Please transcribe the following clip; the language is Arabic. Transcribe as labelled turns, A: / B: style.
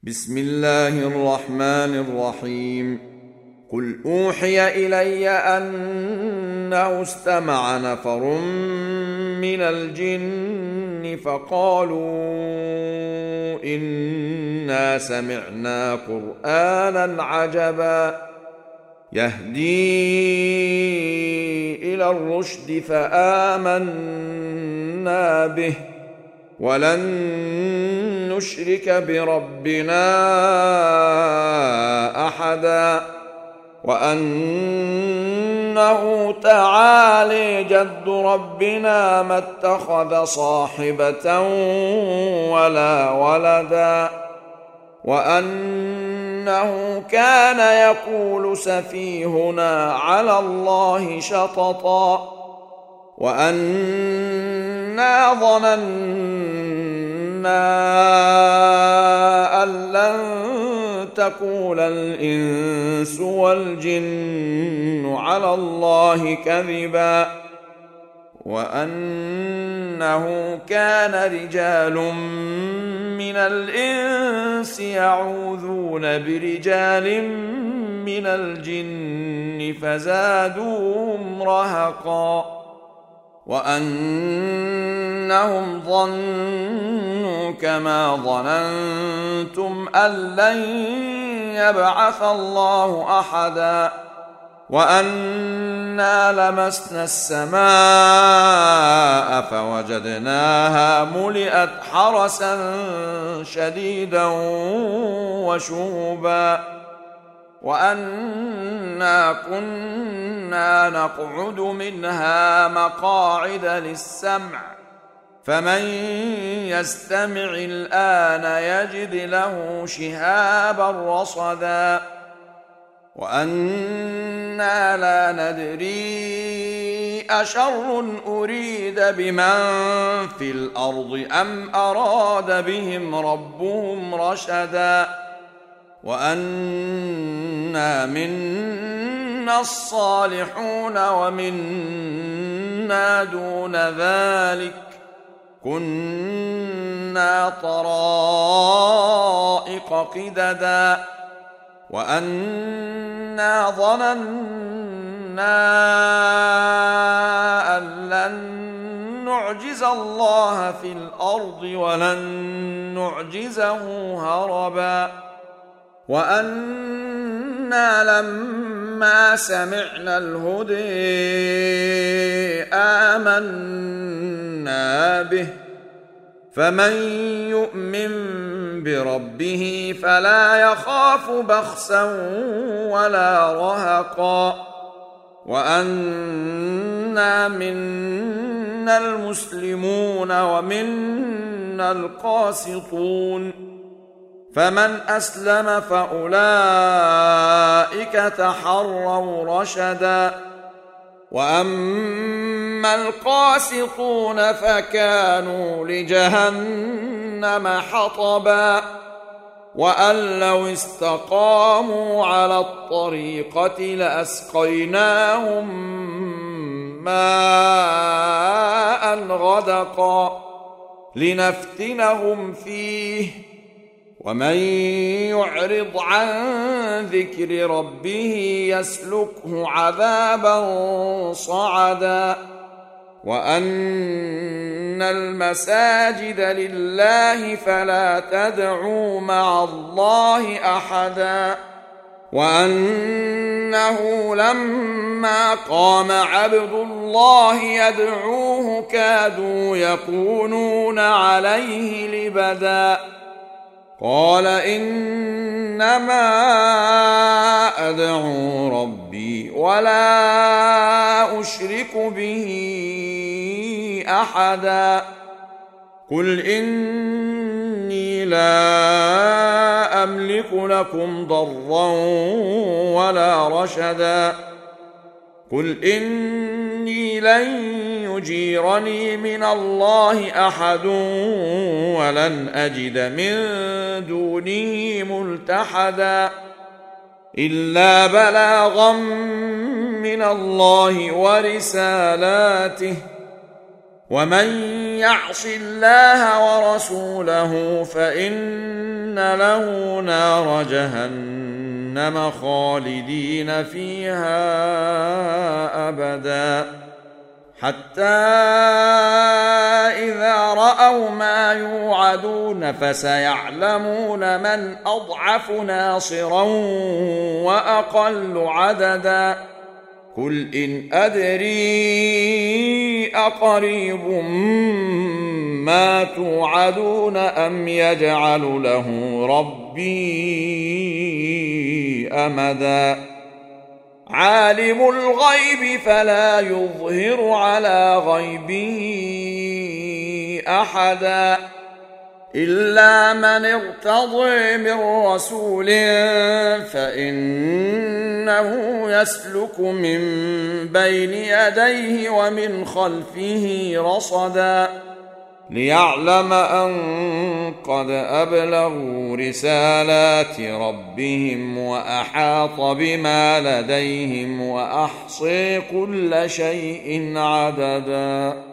A: بسم الله الرحمن الرحيم. قل أوحي إلي أنه استمع نفر من الجن فقالوا إنا سمعنا قرآنا عجبا يهدي إلى الرشد فآمنا به ولن نشرك بربنا أحدا وأنه تعالي جد ربنا ما اتخذ صاحبة ولا ولدا وأنه كان يقول سفيهنا على الله شططا وأنا ظننا أن لن تقول الإنس والجن على الله كذبا وأنه كان رجال من الإنس يعوذون برجال من الجن فزادوهم رهقا وأنهم ظنوا كما ظننتم أن لن يبعث الله أحدا وأنا لمسنا السماء فوجدناها ملئت حرسا شديدا وشهبا وأنا كنا نقعد منها مقاعد للسمع فمن يستمع الآن يجد له شهابا رصدا وأنا لا ندري أشر أريد بمن في الأرض أم أراد بهم ربهم رشدا وأنا منا الصالحون ومنا دون ذلك كنا طرائق قددا وأنا ظننا أن لن نعجز الله في الأرض ولن نعجزه هربا وأنا لما سمعنا الهدى آمنا به فمن يؤمن بربه فلا يخاف بخسا ولا رهقا وأنا منا المسلمون ومنا القاسطون فمن أسلم فأولئك تحروا رشدا وأما القاسطون فكانوا لجهنم حطبا وأن لو استقاموا على الطريقة لأسقيناهم ماء غدقا لنفتنهم فيه ومن يعرض عن ذكر ربه يسلكه عذابا صعدا وأن المساجد لله فلا تدعوا مع الله أحدا وأنه لما قام عبد الله يدعوه كادوا يكونون عليه لبدا قال إنما أدعو ربي ولا أشرك به أحدا قل إني لا أملك لكم ضرا ولا رشدا قل إني لن يجيرني من الله أحد ولن أجد من دونه ملتحدا إلا بلاغا من الله ورسالاته ومن يعص الله ورسوله فإن له نار جهنم خالدين فيها أبدا حتى إذا رأوا ما يوعدون فسيعلمون من أضعف ناصرا وأقل عددا قل إن أدري أقريب ما توعدون أم يجعل له ربي أمدا عالم الغيب فلا يظهر على غيبه أحدا إلا من ارتضي من رسول فإنه يسلك من بين يديه ومن خلفه رصدا ليعلم أن قد أبلغوا رسالات ربهم وأحاط بما لديهم وأحصي كل شيء عددا